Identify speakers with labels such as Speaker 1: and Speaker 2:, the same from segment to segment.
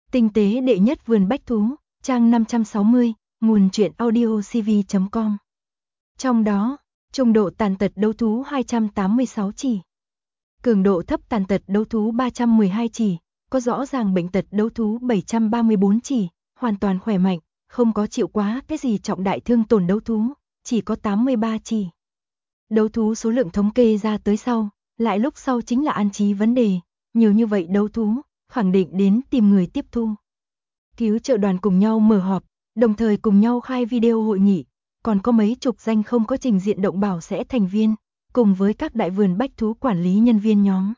Speaker 1: Tinh tế đệ nhất vườn bách thú, trang 560, nguồn truyện audiocv.com. Trong đó, trung độ tàn tật đấu thú 286 chỉ. Cường độ thấp tàn tật đấu thú 312 chỉ, có rõ ràng bệnh tật đấu thú 734 chỉ, hoàn toàn khỏe mạnh, không có chịu quá cái gì trọng đại thương tổn đấu thú, chỉ có 83 chỉ. Đấu thú số lượng thống kê ra tới sau, lại lúc sau chính là an trí vấn đề, nhiều như vậy đấu thú, khẳng định đến tìm người tiếp thu. Cứu trợ đoàn cùng nhau mở họp, đồng thời cùng nhau khai video hội nghị, còn có mấy chục danh không có trình diện động bảo sẽ thành viên, cùng với các đại vườn bách thú quản lý nhân viên nhóm.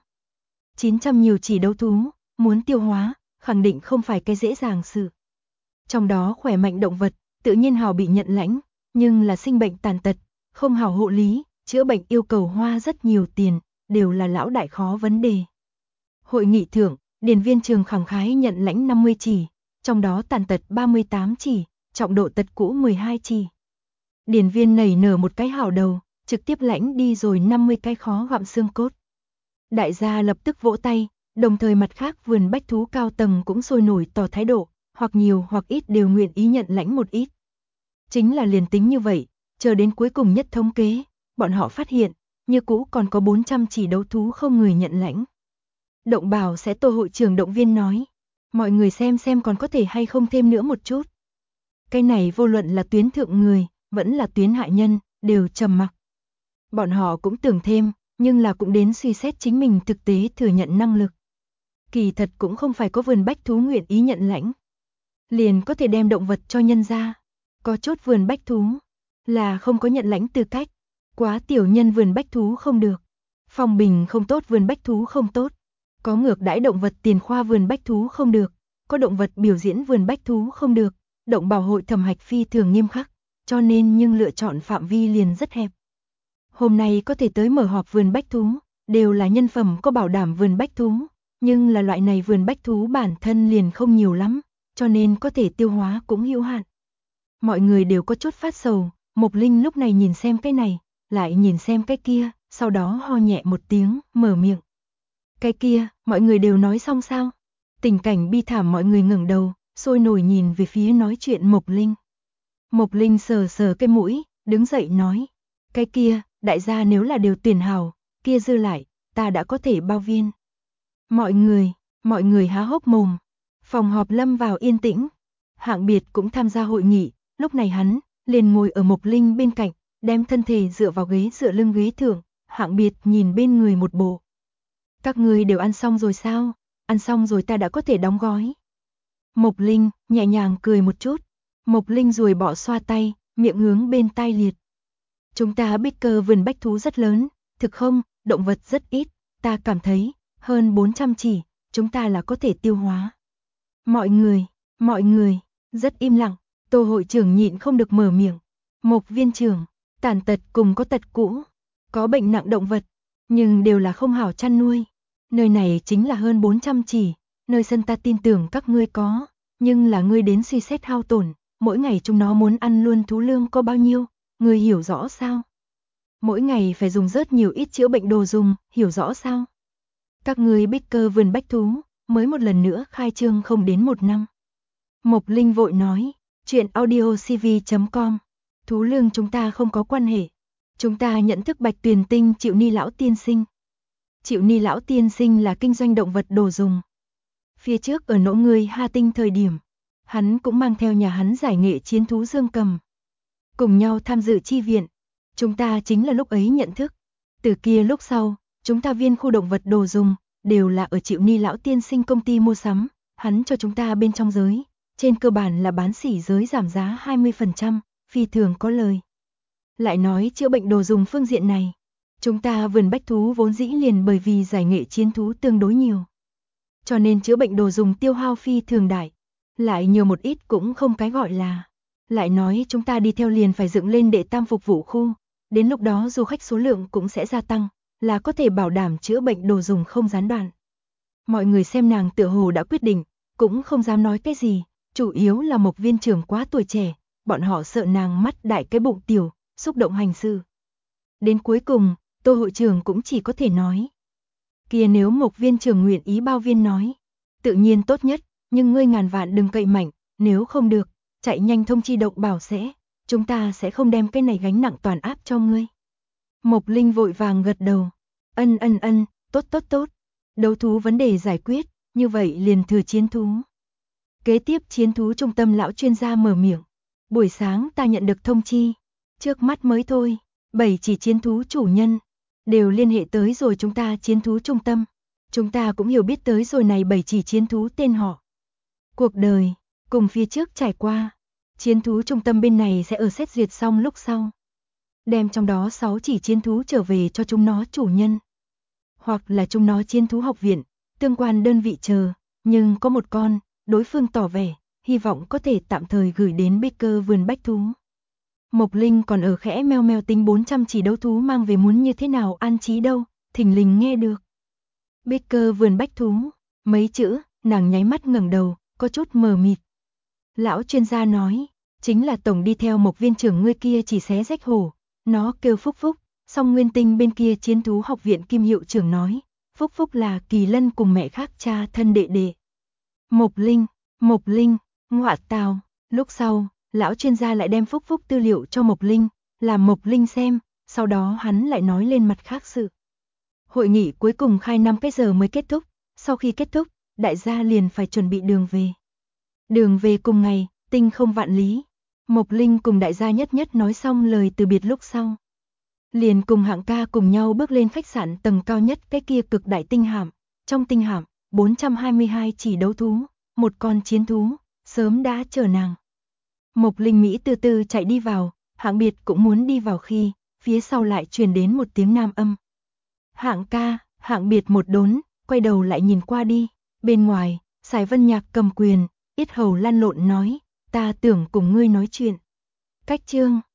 Speaker 1: 900 nhiều chỉ đấu thú, muốn tiêu hóa, khẳng định không phải cái dễ dàng sự. Trong đó khỏe mạnh động vật, tự nhiên hào bị nhận lãnh, nhưng là sinh bệnh tàn tật, không hào hộ lý, chữa bệnh yêu cầu hoa rất nhiều tiền, đều là lão đại khó vấn đề. Hội nghị thưởng, điền viên trường khẳng khái nhận lãnh 50 chỉ, trong đó tàn tật 38 chỉ, trọng độ tật cũ 12 chỉ. Điền viên nảy nở một cái hảo đầu, trực tiếp lãnh đi rồi 50 cái khó gặm xương cốt. Đại gia lập tức vỗ tay, đồng thời mặt khác vườn bách thú cao tầng cũng sôi nổi tỏ thái độ, hoặc nhiều hoặc ít đều nguyện ý nhận lãnh một ít. Chính là liền tính như vậy, chờ đến cuối cùng nhất thống kế, bọn họ phát hiện, như cũ còn có 400 chỉ đấu thú không người nhận lãnh. Động bảo sẽ Tô hội trưởng động viên nói, mọi người xem còn có thể hay không thêm nữa một chút. Cái này vô luận là tuyến thượng người, vẫn là tuyến hạ nhân, đều trầm mặc. Bọn họ cũng tưởng thêm, nhưng là cũng đến suy xét chính mình thực tế thừa nhận năng lực. Kỳ thật cũng không phải có vườn bách thú nguyện ý nhận lãnh, liền có thể đem động vật cho nhân ra. Có chốt vườn bách thú, là không có nhận lãnh tư cách, quá tiểu nhân vườn bách thú không được, phong bình không tốt vườn bách thú không tốt, có ngược đãi động vật tiền khoa vườn bách thú không được, có động vật biểu diễn vườn bách thú không được, động bảo hội thẩm hạch phi thường nghiêm khắc, cho nên nhưng lựa chọn phạm vi liền rất hẹp. Hôm nay có thể tới mở họp vườn bách thú, đều là nhân phẩm có bảo đảm vườn bách thú, nhưng là loại này vườn bách thú bản thân liền không nhiều lắm, cho nên có thể tiêu hóa cũng hữu hạn. Mọi người đều có chút phát sầu, Mộc Linh lúc này nhìn xem cái này, lại nhìn xem cái kia, sau đó ho nhẹ một tiếng, mở miệng. Cái kia, mọi người đều nói xong sao? Tình cảnh bi thảm mọi người ngẩng đầu, sôi nổi nhìn về phía nói chuyện Mộc Linh. Mộc Linh sờ sờ cái mũi, đứng dậy nói. Cái kia, đại gia nếu là đều tuyển hảo, kia dư lại, ta đã có thể bao viên. Mọi người há hốc mồm. Phòng họp lâm vào yên tĩnh. Hạng Biệt cũng tham gia hội nghị, lúc này hắn liền ngồi ở Mộc Linh bên cạnh, đem thân thể dựa vào ghế dựa lưng ghế thượng. Hạng Biệt nhìn bên người một bộ. Các người đều ăn xong rồi sao? Ăn xong rồi ta đã có thể đóng gói. Mộc Linh nhẹ nhàng cười một chút. Mộc Linh ruồi bỏ xoa tay, miệng hướng bên tai liệt. Chúng ta biết cơ vườn bách thú rất lớn, thực không, động vật rất ít, ta cảm thấy, hơn 400 chỉ, chúng ta là có thể tiêu hóa. Mọi người, rất im lặng, Tô hội trưởng nhịn không được mở miệng. Mộc viên trưởng, tàn tật cùng có tật cũ, có bệnh nặng động vật, nhưng đều là không hảo chăn nuôi. Nơi này chính là hơn 400 chỉ, nơi sân ta tin tưởng các ngươi có, nhưng là ngươi đến suy xét hao tổn, mỗi ngày chúng nó muốn ăn luôn thú lương có bao nhiêu, ngươi hiểu rõ sao? Mỗi ngày phải dùng rất nhiều ít chữa bệnh đồ dùng, hiểu rõ sao? Các ngươi biết cơ vườn bách thú, mới một lần nữa khai trương không đến 1 năm. Mộc Linh vội nói, chuyện audiocv.com, thú lương chúng ta không có quan hệ. Chúng ta nhận thức Bạch Tuyền Tinh Triệu Ni lão tiên sinh. Triệu Ni lão tiên sinh là kinh doanh động vật đồ dùng. Phía trước ở nỗ người Hà Tinh thời điểm, hắn cũng mang theo nhà hắn giải nghệ chiến thú Dương Cầm. Cùng nhau tham dự chi viện. Chúng ta chính là lúc ấy nhận thức. Từ kia lúc sau, chúng ta viên khu động vật đồ dùng, đều là ở Triệu Ni lão tiên sinh công ty mua sắm, hắn cho chúng ta bên trong giới. Trên cơ bản là bán sỉ giới giảm giá 20%, phi thường có lời. Lại nói chữa bệnh đồ dùng phương diện này, chúng ta vườn bách thú vốn dĩ liền bởi vì giải nghệ chiến thú tương đối nhiều. Cho nên chữa bệnh đồ dùng tiêu hao phi thường đại, lại nhiều một ít cũng không cái gọi là. Lại nói chúng ta đi theo liền phải dựng lên đệ tam phục vụ khu, đến lúc đó du khách số lượng cũng sẽ gia tăng, là có thể bảo đảm chữa bệnh đồ dùng không gián đoạn. Mọi người xem nàng tựa hồ đã quyết định, cũng không dám nói cái gì, chủ yếu là Mộc viên trưởng quá tuổi trẻ, bọn họ sợ nàng mắt đại cái bụng tiểu, xúc động hành sự. Đến cuối cùng, Tô hội trưởng cũng chỉ có thể nói. Kia nếu Mộc viên trưởng nguyện ý bao viên nói, tự nhiên tốt nhất, nhưng ngươi ngàn vạn đừng cậy mạnh, nếu không được, chạy nhanh thông chi động bảo sẽ, chúng ta sẽ không đem cái này gánh nặng toàn áp cho ngươi. Mộc Linh vội vàng gật đầu, ân, tốt. Đấu thú vấn đề giải quyết, như vậy liền thừa chiến thú. Kế tiếp chiến thú trung tâm lão chuyên gia mở miệng. Buổi sáng ta nhận được thông chi, trước mắt mới thôi, 7 chỉ chiến thú chủ nhân đều liên hệ tới rồi chúng ta chiến thú trung tâm. Chúng ta cũng hiểu biết tới rồi này 7 chỉ chiến thú tên họ. Cuộc đời, cùng phía trước trải qua, chiến thú trung tâm bên này sẽ ở xét duyệt xong lúc sau. Đem trong đó 6 chỉ chiến thú trở về cho chúng nó chủ nhân. Hoặc là chúng nó chiến thú học viện, tương quan đơn vị chờ, nhưng có một con, đối phương tỏ vẻ, hy vọng có thể tạm thời gửi đến Baker vườn bách thú. Mộc Linh còn ở khẽ meo meo tính 400 chỉ đấu thú mang về muốn như thế nào an trí đâu, thình lình nghe được. Baker vườn bách thú, mấy chữ, nàng nháy mắt ngẩng đầu, có chút mờ mịt. Lão chuyên gia nói, chính là tổng đi theo Mộc viên trưởng ngươi kia chỉ xé rách hổ, nó kêu Phúc Phúc, song Nguyên Tinh bên kia chiến thú học viện Kim hiệu trưởng nói, Phúc Phúc là Kỳ Lân cùng mẹ khác cha thân đệ đệ. Mộc Linh, ngọa tào, lúc sau, lão chuyên gia lại đem Phúc Phúc tư liệu cho Mộc Linh, làm Mộc Linh xem, sau đó hắn lại nói lên mặt khác sự. Hội nghị cuối cùng khai 5 cái giờ mới kết thúc, sau khi kết thúc, đại gia liền phải chuẩn bị đường về. Đường về cùng ngày, tinh không vạn lý. Mộc Linh cùng đại gia nhất nói xong lời từ biệt lúc sau. Liền cùng Hạng ca cùng nhau bước lên khách sạn tầng cao nhất cái kia cực đại tinh hạm. Trong tinh hạm, 422 chỉ đấu thú, một con chiến thú, sớm đã chờ nàng. Mộc Linh Mỹ từ từ chạy đi vào, Hạng Biệt cũng muốn đi vào khi, phía sau lại truyền đến một tiếng nam âm. Hạng ca, Hạng Biệt một đốn, quay đầu lại nhìn qua đi, bên ngoài, Sải Vân Nhạc cầm quyền, yết hầu lăn lộn nói, ta tưởng cùng ngươi nói chuyện. Cách chương